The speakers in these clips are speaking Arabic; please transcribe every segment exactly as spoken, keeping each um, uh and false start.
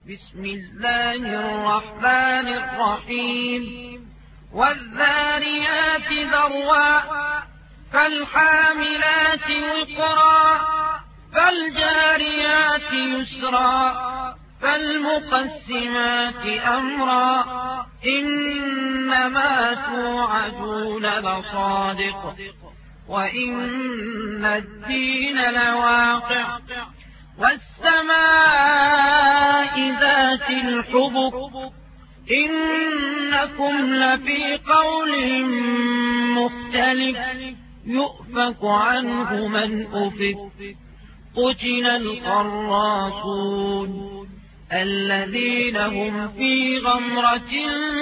بسم الله الرحمن الرحيم والذاريات ذروا فالحاملات وقرا فالجاريات يسرا فالمقسمات أمرا إنما توعدون لصادق وإن الدين لواقع والسماء ذات الحبك إنكم لفي قول مختلف يؤفك عنه من أفك قتل الخراصون الذين هم في غمرة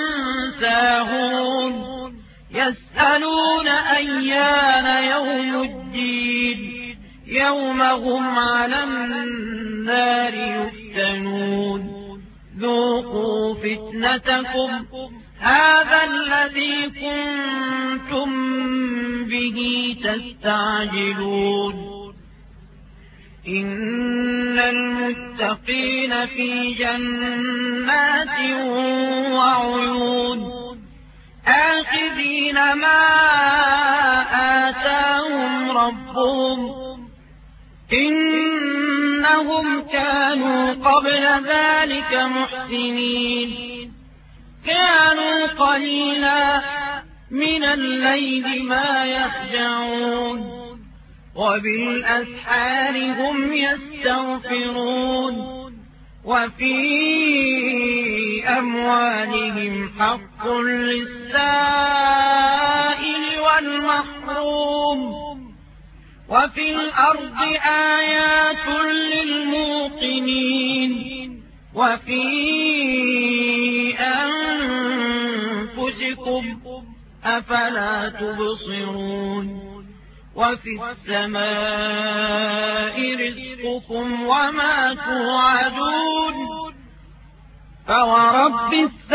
ساهون يسألون أيان يوم الدين يوم هم على النار يفتنون ذوقوا فتنتكم هذا الذي كنتم به تستعجلون إن المتقين في جنات وعيون آخذين ما آتاهم ربهم إنهم كانوا قبل ذلك محسنين كانوا قليلا من الليل ما يهجعون وبالأسحار هم يستغفرون وفي أموالهم حق للسائل والمحروم وفي الأرض آيات للموقنين وفي أنفسكم أفلا تبصرون وفي السماء رزقكم وما توعدون فورب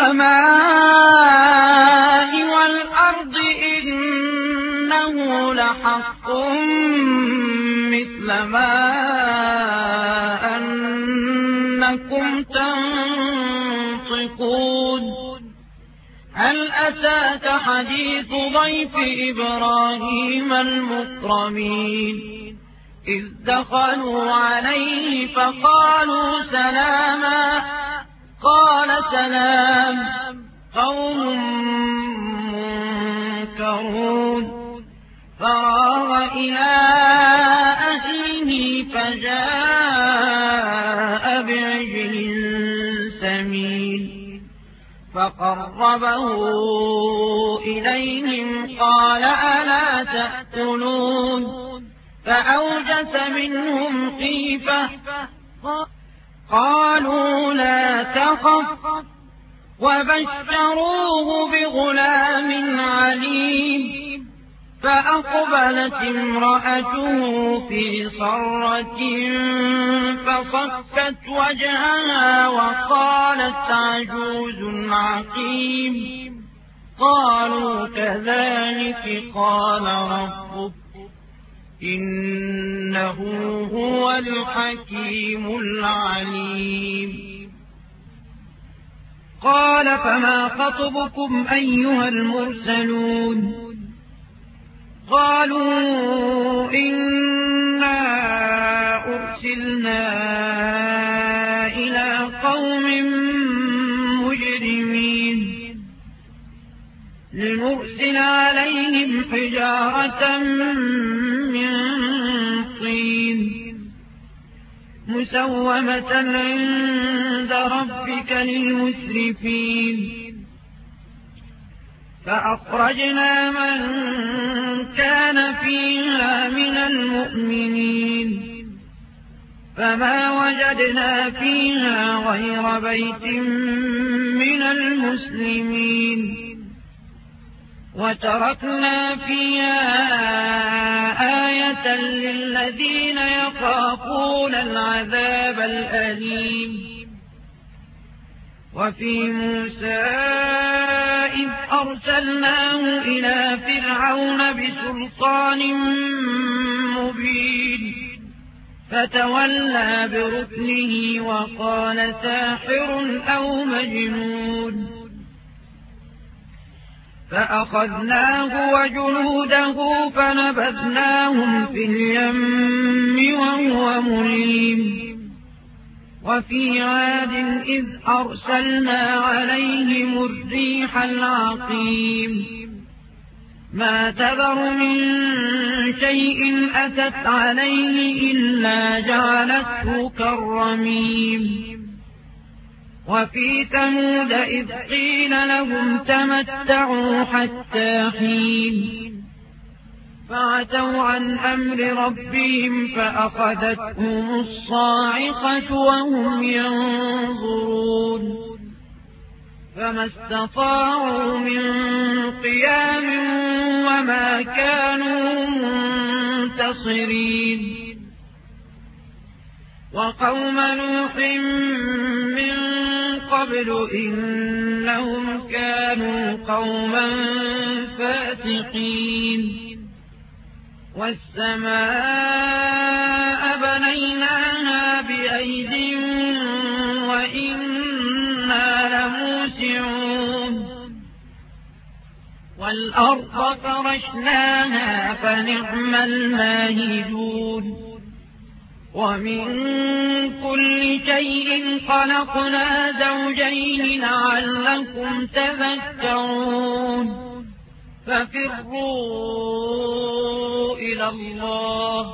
السماء والأرض إنه لحق مثل ما أنكم تنطقون هل أتاك حديث ضيف إبراهيم المكرمين إذ دخلوا عليه فقالوا سلاما قال سلام قوم منكرون فراغ إلى أهله فجاء بعجل سمين فقربه إليهم قال ألا تأكلون فأوجس منهم خيفة قالوا لا تخف وبشروه بغلام عليم فأقبلت امرأته في صرة فصكت وجهها وقالت عجوز عقيم قالوا كذلك قال ربك إنه هو الحكيم العليم قال فما خطبكم أيها المرسلون قالوا إنا أرسلنا إلى قوم مجرمين لنرسل عليهم حجارة من طين مسومة عند ربك للمسرفين فأخرجنا من كان فيها من المؤمنين فما وجدنا فيها غير بيت من المسلمين وتركنا فيها آية للذين يخافون العذاب الأليم وفي موسى إذ أرسلناه إلى فرعون بسلطان مبين فتولى بركنه وقال ساحر أو مجنون فأخذناه وجنوده فنبذناهم في اليم وهو مليم وفي عاد إذ أرسلنا عليهم الريح العقيم ما تذر من شيء أتت عليه إلا جعلته كالرميم وفي ثمود إذ قيل لهم تمتعوا حتى حين فعتوا عن أمر ربهم فأخذتهم الصاعقة وهم ينظرون فما استطاعوا من قيام وما كانوا منتصرين وقوم نوح من قبل إنهم كانوا قوما فاسقين والسماء بنيناها بأيد وإنا لموسعون والأرض فرشناها فنعم الماهدون ومن كل شيء خلقنا زوجين لعلكم تذكرون ففروا إلى الله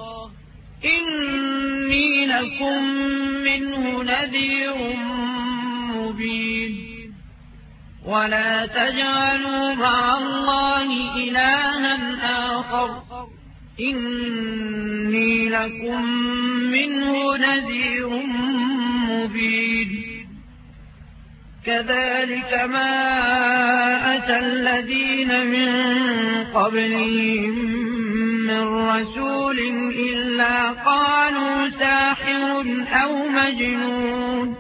إني لكم منه نذير مبين ولا تجعلوا مع الله إلها آخر إني لكم منه نذير مبين كذلك ما أتى الذين من قبلهم من رسول إلا قالوا ساحر أو مجنون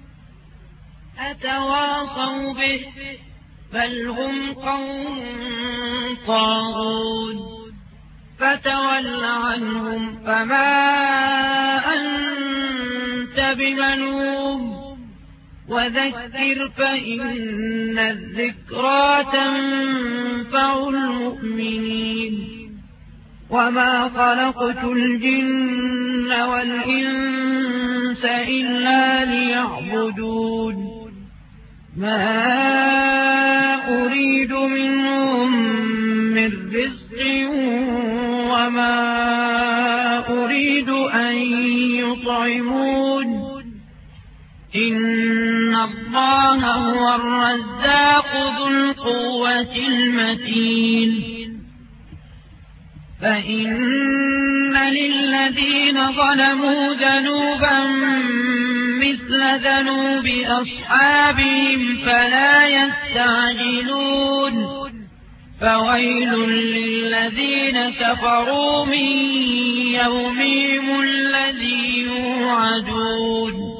أتواصوا به بل هم قوم طاغون فتول عنهم فما أنت بملوم وذكر فإن الذكرى تنفع المؤمنين وما خلقت الجن والإنس إلا ليعبدون ما أريد منهم من رزق وما أريد أن يطعمون إن الله هو الرزاق ذو القوة المتين فإن للذين ظلموا ذنوبا مثل ذنوب أصحابهم فلا يستعجلون فويل للذين كفروا من يومهم الذي يوعدون